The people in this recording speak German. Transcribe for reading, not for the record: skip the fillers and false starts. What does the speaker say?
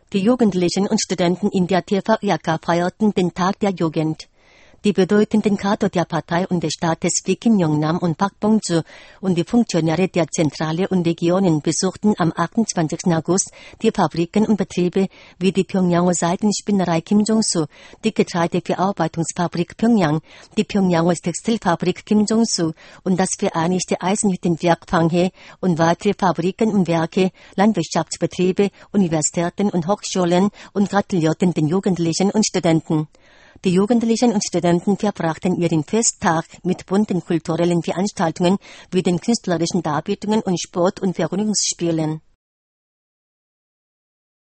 Die Jugendlichen und Studenten in der TVRK feierten den Tag der Jugend. Die bedeutenden Kader der Partei und des Staates wie Kim Jong-nam und Park Bong-ju und die Funktionäre der Zentrale und Regionen besuchten am 28. August die Fabriken und Betriebe wie die Pjöngjanger Seidenspinnerei Kim Jong-su, die Getreideverarbeitungsfabrik Pjöngjang, die Pjöngjanger Textilfabrik Kim Jong-su und das Vereinigte Eisenhüttenwerk Panghae und weitere Fabriken und Werke, Landwirtschaftsbetriebe, Universitäten und Hochschulen und gratulierten den Jugendlichen und Studenten. Die Jugendlichen und Studenten verbrachten ihren Festtag mit bunten kulturellen Veranstaltungen wie den künstlerischen Darbietungen und Sport- und Vergnügungsspielen.